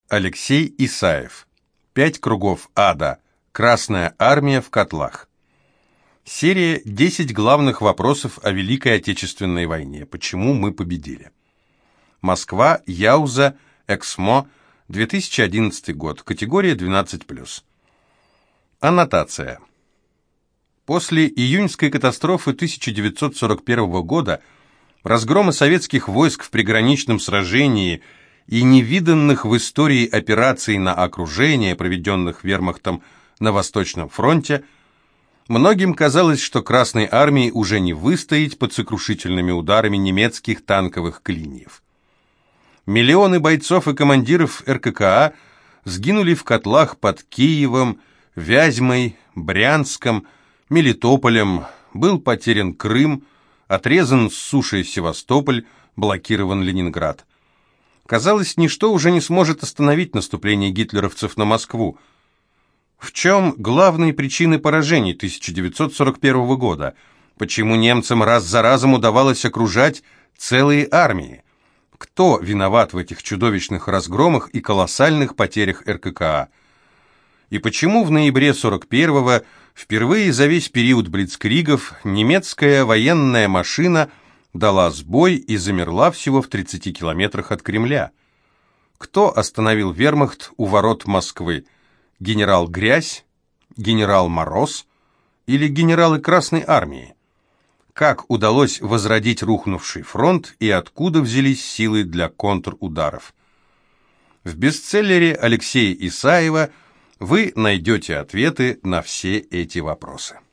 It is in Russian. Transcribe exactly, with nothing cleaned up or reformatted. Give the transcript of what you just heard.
Алексей Исаев. Пять кругов ада. Красная армия в котлах. Серия «десять главных вопросов о Великой Отечественной войне. Почему мы победили». Москва, Яуза, Эксмо, две тысячи одиннадцатый год. Категория двенадцать плюс. Аннотация. После июньской катастрофы тысяча девятьсот сорок первого года, разгрома советских войск в приграничном сражении и невиданных в истории операций на окружение, проведенных вермахтом на Восточном фронте, многим казалось, что Красной армии уже не выстоять под сокрушительными ударами немецких танковых клиньев. Миллионы бойцов и командиров эр ка ка а сгинули в котлах под Киевом, Вязьмой, Брянском, Мелитополем, был потерян Крым, отрезан с суши Севастополь, блокирован Ленинград. Казалось, ничто уже не сможет остановить наступление гитлеровцев на Москву. В чем главные причины поражений тысяча девятьсот сорок первого года? Почему немцам раз за разом удавалось окружать целые армии? Кто виноват в этих чудовищных разгромах и колоссальных потерях эр ка ка а? И почему в ноябре сорок первого, впервые за весь период блицкригов, немецкая военная машина дала сбой и замерла всего в тридцати километрах от Кремля? Кто остановил вермахт у ворот Москвы? Генерал Грязь, генерал Мороз или генералы Красной армии? Как удалось возродить рухнувший фронт и откуда взялись силы для контрударов? В бестселлере Алексея Исаева вы найдете ответы на все эти вопросы.